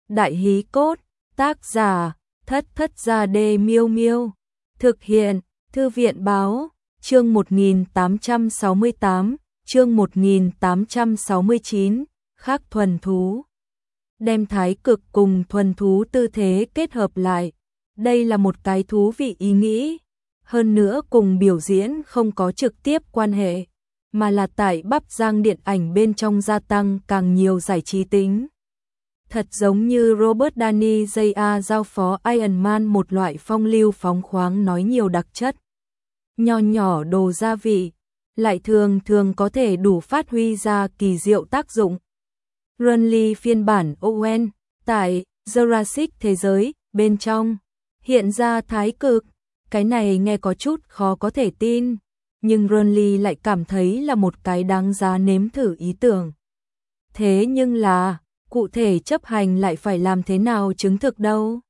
Đại hí cốt, tác giả, Thất Thất Gia Đê Miêu Miêu. Thực hiện, Thư viện báo, chương 1868, chương 1869, khác thuần thú. Đem thái cực cùng thuần thú tư thế kết hợp lại. Đây là một cái thú vị ý nghĩ. Hơn nữa cùng biểu diễn không có trực tiếp quan hệ, mà là tại bắp rang điện ảnh bên trong gia tăng càng nhiều giải trí tính. Thật giống như Robert Downey Jr. giao phó Iron Man một loại phong lưu phóng khoáng nói nhiều đặc chất. Nho nhỏ đồ gia vị, lại thường thường có thể đủ phát huy ra kỳ diệu tác dụng. Runley phiên bản Owen, tại Jurassic thế giới, bên trong, hiện ra thái cực. Cái này nghe có chút khó có thể tin, nhưng Runley lại cảm thấy là một cái đáng giá nếm thử ý tưởng. Thế nhưng là, cụ thể chấp hành lại phải làm thế nào chứng thực đâu?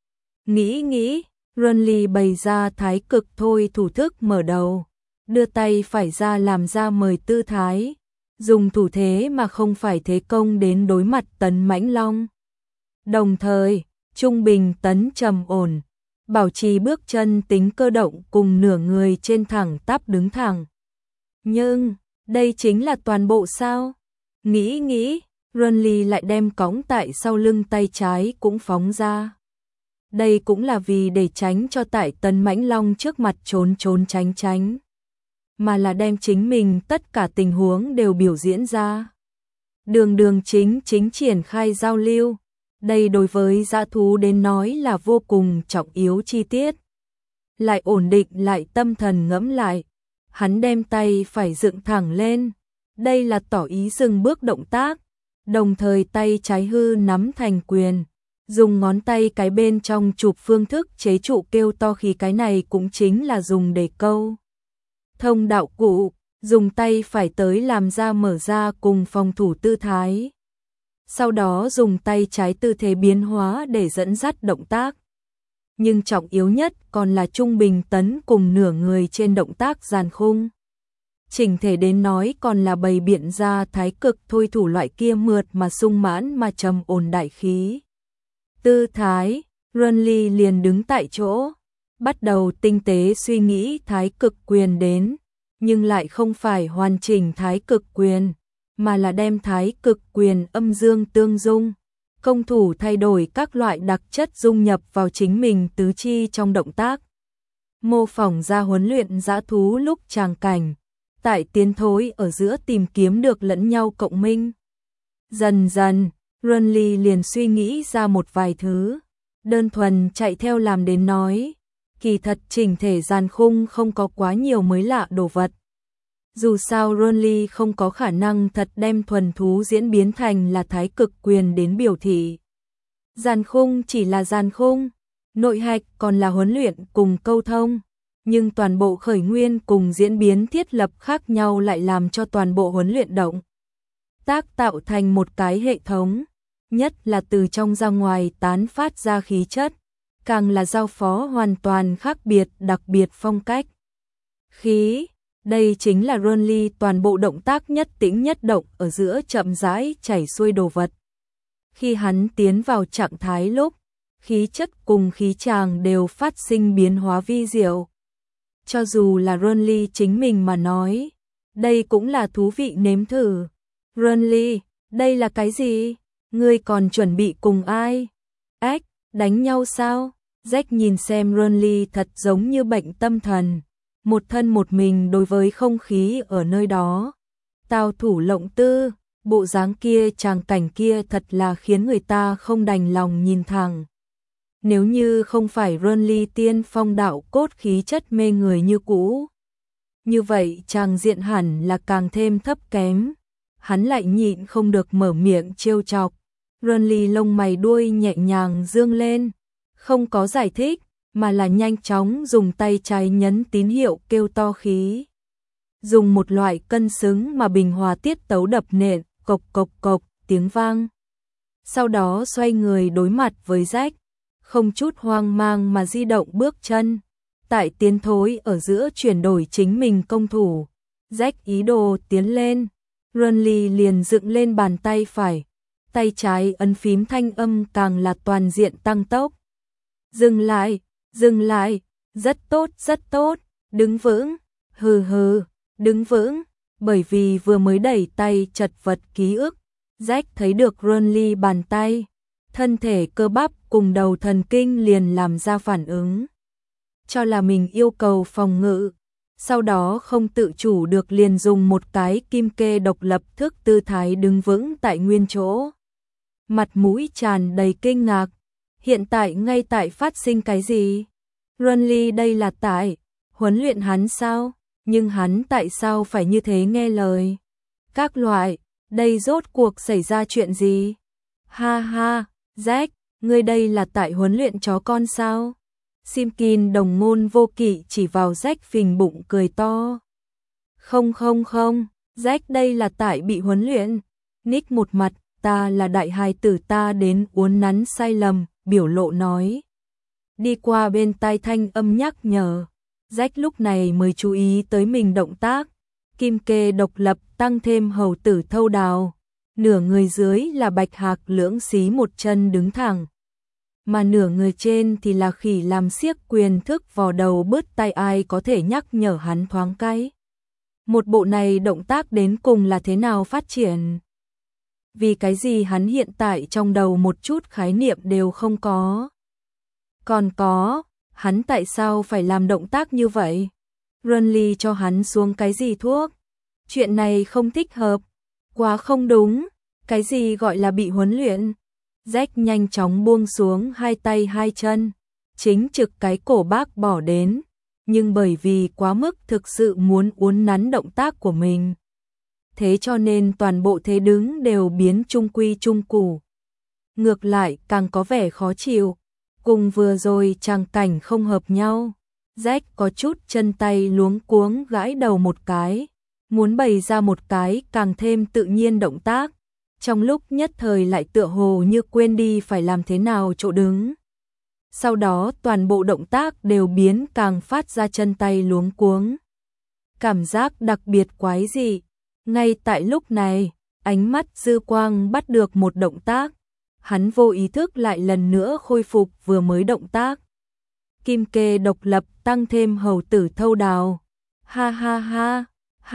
Nghĩ, Runley bày ra thái cực thôi thủ thức mở đầu, đưa tay phải ra làm ra mời tư thái, dùng thủ thế mà không phải thế công đến đối mặt tấn mãnh long. Đồng thời, trung bình tấn trầm ổn, bảo trì bước chân tính cơ động cùng nửa người trên thẳng tắp đứng thẳng. Nhưng, đây chính là toàn bộ sao? Nghĩ, Runley lại đem cõng tại sau lưng tay trái cũng phóng ra. Đây cũng là vì để tránh cho tại tấn mãnh long trước mặt trốn tránh, mà là đem chính mình tất cả tình huống đều biểu diễn ra. Đường chính triển khai giao lưu. Đây đối với dã thú đến nói là vô cùng trọng yếu chi tiết. Lại ổn định lại tâm thần ngẫm lại. Hắn đem tay phải dựng thẳng lên. Đây là tỏ ý dừng bước động tác. Đồng thời tay trái hư nắm thành quyền. Dùng ngón tay cái bên trong chụp phương thức chế trụ kêu to khí, cái này cũng chính là dùng để câu thông đạo cụ. Dùng tay phải tới làm ra mở ra cùng phòng thủ tư thái. Sau đó dùng tay trái tư thế biến hóa để dẫn dắt động tác. Nhưng trọng yếu nhất còn là trung bình tấn cùng nửa người trên động tác giàn khung. Chỉnh thể đến nói còn là bày biện ra thái cực thôi thủ loại kia mượt mà sung mãn mà trầm ổn đại khí. Tư thái, Runley liền đứng tại chỗ, bắt đầu tinh tế suy nghĩ thái cực quyền đến, nhưng lại không phải hoàn chỉnh thái cực quyền, mà là đem thái cực quyền âm dương tương dung, công thủ thay đổi các loại đặc chất dung nhập vào chính mình tứ chi trong động tác. Mô phỏng ra huấn luyện dã thú lúc tràng cảnh, tại tiến thối ở giữa tìm kiếm được lẫn nhau cộng minh. Dần dần, Runley liền suy nghĩ ra một vài thứ, đơn thuần chạy theo làm đến nói, kỳ thật chỉnh thể giàn khung không có quá nhiều mới lạ đồ vật. Dù sao Runley không có khả năng thật đem thuần thú diễn biến thành là thái cực quyền đến biểu thị. Giàn khung chỉ là giàn khung, nội hạch còn là huấn luyện cùng câu thông, nhưng toàn bộ khởi nguyên cùng diễn biến thiết lập khác nhau lại làm cho toàn bộ huấn luyện động tác tạo thành một cái hệ thống, nhất là từ trong ra ngoài tán phát ra khí chất, càng là giao phó hoàn toàn khác biệt đặc biệt phong cách. Khí, đây chính là Runley toàn bộ động tác nhất tĩnh nhất động ở giữa chậm rãi chảy xuôi đồ vật. Khi hắn tiến vào trạng thái lúc, khí chất cùng khí tràng đều phát sinh biến hóa vi diệu. Cho dù là Runley chính mình mà nói, đây cũng là thú vị nếm thử. Runley, đây là cái gì? Ngươi còn chuẩn bị cùng ai? Ếch, đánh nhau sao? Jack nhìn xem Runley thật giống như bệnh tâm thần. Một thân một mình đối với không khí ở nơi đó. Tào thủ lộng tư, bộ dáng kia tràng cảnh kia thật là khiến người ta không đành lòng nhìn thẳng. Nếu như không phải Runley tiên phong đạo cốt khí chất mê người như cũ, như vậy tràng diện hẳn là càng thêm thấp kém. Hắn lại nhịn không được mở miệng trêu chọc. Runley lông mày đuôi nhẹ nhàng dương lên, không có giải thích, mà là nhanh chóng dùng tay trái nhấn tín hiệu kêu to khí. Dùng một loại cân xứng mà bình hòa tiết tấu đập nện, cộc cộc cộc, tiếng vang. Sau đó xoay người đối mặt với Jack, không chút hoang mang mà di động bước chân. Tại tiến thối ở giữa chuyển đổi chính mình công thủ. Jack ý đồ tiến lên, Runley liền dựng lên bàn tay phải, tay trái ấn phím thanh âm càng là toàn diện tăng tốc. Dừng lại, rất tốt, đứng vững, hừ, đứng vững, bởi vì vừa mới đẩy tay chật vật ký ức, Jack thấy được Ronly bàn tay, thân thể cơ bắp cùng đầu thần kinh liền làm ra phản ứng. Cho là mình yêu cầu phòng ngự, sau đó không tự chủ được liền dùng một cái kim kê độc lập thức tư thái đứng vững tại nguyên chỗ. Mặt mũi tràn đầy kinh ngạc, hiện tại ngay tại phát sinh cái gì? Ronly đây là tại huấn luyện hắn sao? Nhưng hắn tại sao phải như thế nghe lời? Các loại, đây rốt cuộc xảy ra chuyện gì? Ha, Jack, ngươi đây là tại huấn luyện chó con sao? Simkin đồng ngôn vô kỵ chỉ vào Jack phình bụng cười to. Không, Jack đây là tại bị huấn luyện. Nick một mặt, ta là đại hài tử ta đến uốn nắn sai lầm, biểu lộ nói. Đi qua bên tai thanh âm nhắc nhở. Jack lúc này mới chú ý tới mình động tác. Kim kê độc lập tăng thêm hầu tử thâu đào. Nửa người dưới là bạch hạc lưỡng xí một chân đứng thẳng. Mà nửa người trên thì là khỉ làm xiếc quyền thức vò đầu bứt tai, ai có thể nhắc nhở hắn thoáng cái. Một bộ này động tác đến cùng là thế nào phát triển? Vì cái gì hắn hiện tại trong đầu một chút khái niệm đều không có? Còn có, hắn tại sao phải làm động tác như vậy? Ronly cho hắn xuống cái gì thuốc? Chuyện này không thích hợp, quá không đúng, cái gì gọi là bị huấn luyện? Jack nhanh chóng buông xuống hai tay hai chân, chính trực cái cổ bác bỏ đến, nhưng bởi vì quá mức thực sự muốn uốn nắn động tác của mình. Thế cho nên toàn bộ thế đứng đều biến trung quy trung củ. Ngược lại càng có vẻ khó chịu, cùng vừa rồi tràng cảnh không hợp nhau. Jack có chút chân tay luống cuống gãi đầu một cái, muốn bày ra một cái càng thêm tự nhiên động tác. Trong lúc nhất thời lại tựa hồ như quên đi phải làm thế nào chỗ đứng. Sau đó toàn bộ động tác đều biến càng phát ra chân tay luống cuống. Cảm giác đặc biệt quái dị. Ngay tại lúc này, ánh mắt dư quang bắt được một động tác. Hắn vô ý thức lại lần nữa khôi phục vừa mới động tác. Kim kê độc lập tăng thêm hầu tử thâu đào. Ha.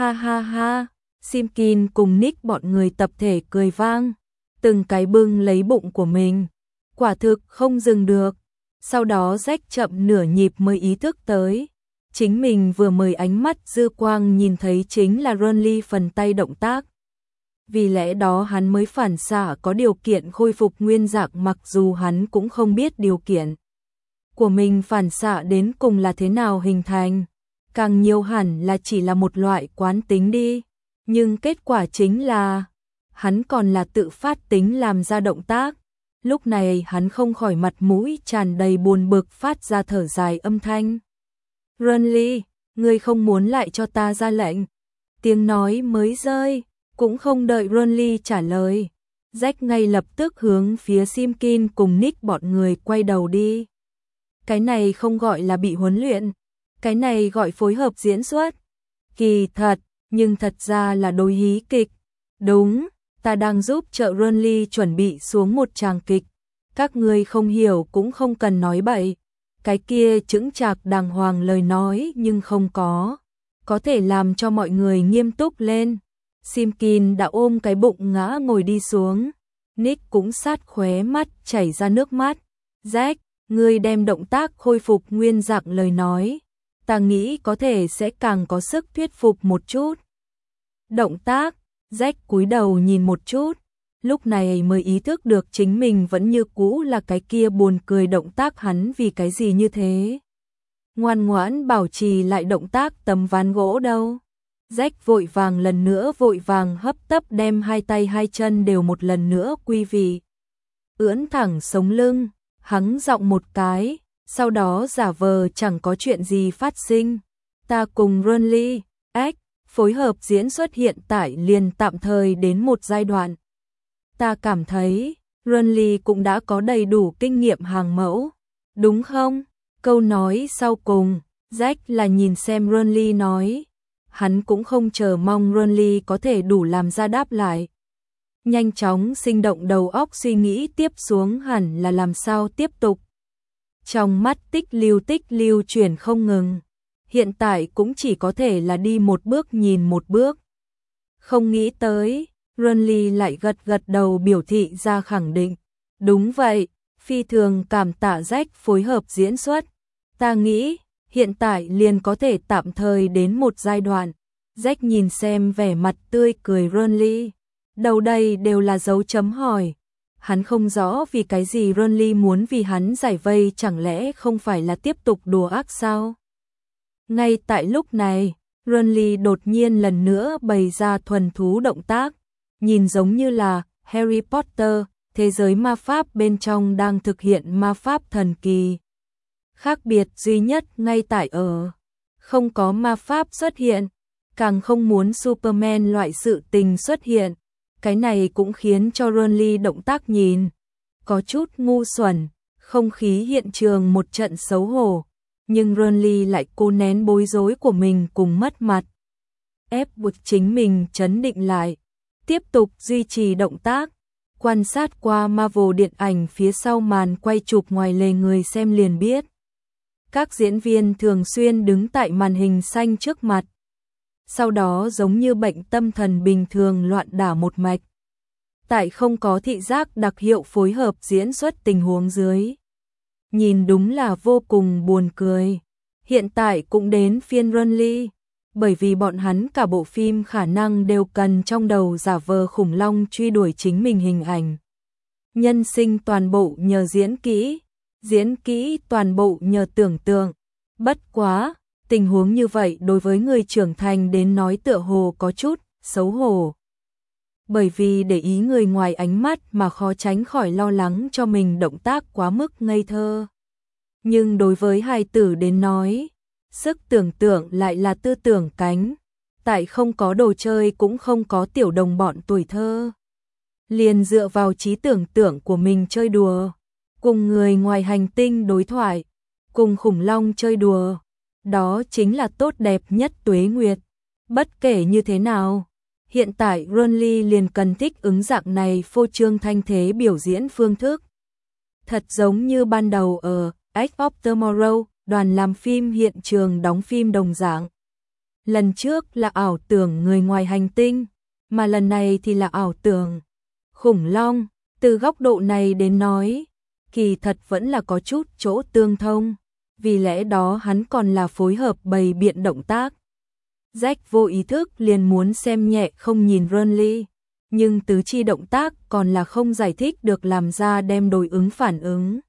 Simkin cùng Nick bọn người tập thể cười vang, từng cái bưng lấy bụng của mình, quả thực không dừng được. Sau đó Jack chậm nửa nhịp mới ý thức tới, chính mình vừa mới ánh mắt dư quang nhìn thấy chính là Ronly phần tay động tác. Vì lẽ đó hắn mới phản xạ có điều kiện khôi phục nguyên dạng, mặc dù hắn cũng không biết điều kiện của mình phản xạ đến cùng là thế nào hình thành, càng nhiều hẳn là chỉ là một loại quán tính đi. Nhưng kết quả chính là, hắn còn là tự phát tính làm ra động tác. Lúc này hắn không khỏi mặt mũi tràn đầy buồn bực phát ra thở dài âm thanh. Ronly, ngươi không muốn lại cho ta ra lệnh? Tiếng nói mới rơi, cũng không đợi Ronly trả lời. Jack ngay lập tức hướng phía Simkin cùng Nick bọn người quay đầu đi. Cái này không gọi là bị huấn luyện, cái này gọi phối hợp diễn xuất. Kỳ thật, nhưng thật ra là đối hí kịch. Đúng, ta đang giúp trợ Ronly chuẩn bị xuống một tràng kịch. Các ngươi không hiểu cũng không cần nói bậy. Cái kia chững chạc đàng hoàng lời nói nhưng không có thể làm cho mọi người nghiêm túc lên. Simkin đã ôm cái bụng ngã ngồi đi xuống. Nick cũng sát khóe mắt chảy ra nước mắt. Jack, ngươi đem động tác khôi phục nguyên dạng lời nói. Ta nghĩ có thể sẽ càng có sức thuyết phục một chút. Động tác, Jack cúi đầu nhìn một chút, lúc này mới ý thức được chính mình vẫn như cũ là cái kia buồn cười động tác, hắn vì cái gì như thế. Ngoan ngoãn bảo trì lại động tác tấm ván gỗ đâu. Jack vội vàng hấp tấp đem hai tay hai chân đều một lần nữa quy vị. Ưỡn thẳng sống lưng, hắng giọng một cái. Sau đó giả vờ chẳng có chuyện gì phát sinh. Ta cùng Ronly, phối hợp diễn xuất hiện tại liền tạm thời đến một giai đoạn. Ta cảm thấy Ronly cũng đã có đầy đủ kinh nghiệm hàng mẫu, đúng không? Câu nói sau cùng, Jack là nhìn xem Ronly nói. Hắn cũng không chờ mong Ronly có thể đủ làm ra đáp lại. nhanh chóng sinh động đầu óc suy nghĩ tiếp xuống hẳn là làm sao tiếp tục. Trong mắt tích lưu chuyển không ngừng, hiện tại cũng chỉ có thể là đi một bước nhìn một bước. Không nghĩ tới, Runly lại gật đầu biểu thị ra khẳng định. Đúng vậy, phi thường cảm tạ Jack phối hợp diễn xuất. Ta nghĩ, hiện tại liền có thể tạm thời đến một giai đoạn. Jack nhìn xem vẻ mặt tươi cười Runly. Đầu đây đều là dấu chấm hỏi. Hắn không rõ vì cái gì Runly muốn vì hắn giải vây, chẳng lẽ không phải là tiếp tục đùa ác sao? Ngay tại lúc này, Runly đột nhiên lần nữa bày ra thuần thú động tác, nhìn giống như là Harry Potter, thế giới ma pháp bên trong đang thực hiện ma pháp thần kỳ. Khác biệt duy nhất ngay tại ở, không có ma pháp xuất hiện, càng không muốn Superman loại sự tình xuất hiện. Cái này cũng khiến cho Runly động tác nhìn có chút ngu xuẩn, không khí hiện trường một trận xấu hổ, nhưng Runly lại cố nén bối rối của mình cùng mất mặt, ép buộc chính mình trấn định lại, tiếp tục duy trì động tác, quan sát qua Marvel điện ảnh phía sau màn quay chụp ngoài lề người xem liền biết. Các diễn viên thường xuyên đứng tại màn hình xanh trước mặt, sau đó giống như bệnh tâm thần bình thường loạn đả một mạch. Tại không có thị giác đặc hiệu phối hợp diễn xuất tình huống dưới, nhìn đúng là vô cùng buồn cười. Hiện tại cũng đến phiên Runly, bởi vì bọn hắn cả bộ phim khả năng đều cần trong đầu giả vờ khủng long truy đuổi chính mình hình ảnh. Nhân sinh toàn bộ nhờ diễn kỹ toàn bộ nhờ tưởng tượng. Bất quá, tình huống như vậy đối với người trưởng thành đến nói tựa hồ có chút xấu hổ. Bởi vì để ý người ngoài ánh mắt mà khó tránh khỏi lo lắng cho mình động tác quá mức ngây thơ. Nhưng đối với hài tử đến nói, sức tưởng tượng lại là tư tưởng cánh. Tại không có đồ chơi cũng không có tiểu đồng bọn tuổi thơ. Liền dựa vào trí tưởng tượng của mình chơi đùa, cùng người ngoài hành tinh đối thoại, cùng khủng long chơi đùa. Đó chính là tốt đẹp nhất tuế nguyệt. Bất kể như thế nào, hiện tại Runly liền cần thích ứng dạng này phô trương thanh thế biểu diễn phương thức. Thật giống như ban đầu ở Edge of Tomorrow, đoàn làm phim hiện trường đóng phim đồng dạng. Lần trước là ảo tưởng người ngoài hành tinh, mà lần này thì là ảo tưởng khủng long. Từ góc độ này đến nói, kỳ thật vẫn là có chút chỗ tương thông. Vì lẽ đó hắn còn là phối hợp bày biện động tác. Jack vô ý thức liền muốn xem nhẹ không nhìn Runly, nhưng tứ chi động tác còn là không giải thích được làm ra đem đối ứng phản ứng.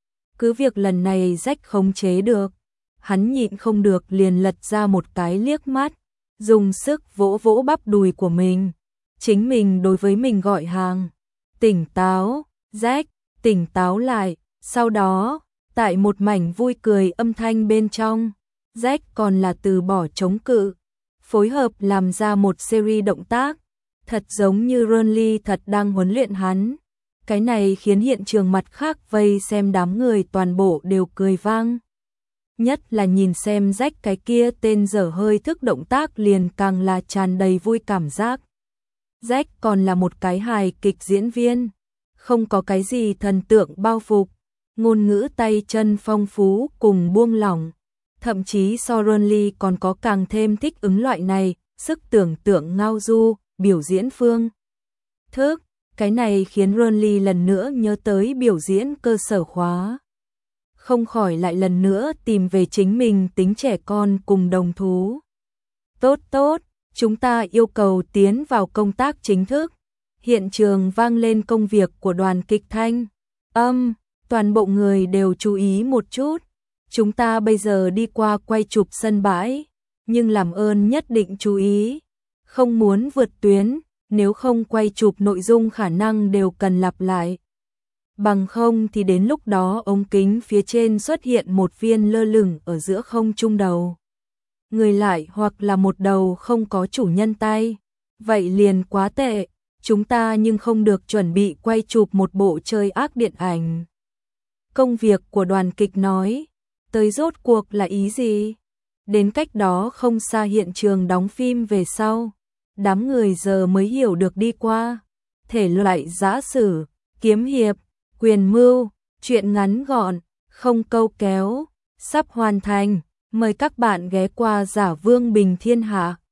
Cứ việc lần này Jack khống chế được, hắn nhịn không được liền lật ra một cái liếc mắt, dùng sức vỗ vỗ bắp đùi của mình. Chính mình đối với mình gọi hàng. Tỉnh táo, Jack, tỉnh táo lại. Sau đó, tại một mảnh vui cười âm thanh bên trong, Jack còn là từ bỏ chống cự, phối hợp làm ra một series động tác, thật giống như Runly thật đang huấn luyện hắn. Cái này khiến hiện trường mặt khác vây xem đám người toàn bộ đều cười vang. Nhất là nhìn xem Jack cái kia tên dở hơi thức động tác liền càng là tràn đầy vui cảm giác. Jack còn là một cái hài kịch diễn viên, không có cái gì thần tượng bao phục, ngôn ngữ tay chân phong phú cùng buông lỏng, thậm chí so Runly còn có càng thêm thích ứng loại này, sức tưởng tượng ngao du, biểu diễn phương thức. Cái này khiến Runly lần nữa nhớ tới biểu diễn cơ sở khóa. Không khỏi lại lần nữa tìm về chính mình tính trẻ con cùng đồng thú. Tốt, chúng ta yêu cầu tiến vào công tác chính thức. Hiện trường vang lên công việc của đoàn kịch thanh. Toàn bộ người đều chú ý một chút. Chúng ta bây giờ đi qua quay chụp sân bãi, nhưng làm ơn nhất định chú ý, không muốn vượt tuyến, nếu không quay chụp nội dung khả năng đều cần lặp lại. Bằng không thì đến lúc đó ống kính phía trên xuất hiện một viên lơ lửng ở giữa không trung đầu. Người lại hoặc là một đầu không có chủ nhân tay. Vậy liền quá tệ, chúng ta nhưng không được chuẩn bị quay chụp một bộ chơi ác điện ảnh. Công việc của đoàn kịch nói, tới rốt cuộc là ý gì? Đến cách đó không xa hiện trường đóng phim về sau, đám người giờ mới hiểu được đi qua. thể loại giã sử, kiếm hiệp, quyền mưu, truyện ngắn gọn, không câu kéo, sắp hoàn thành. Mời các bạn ghé qua Giả Vương Bình Thiên Hạ.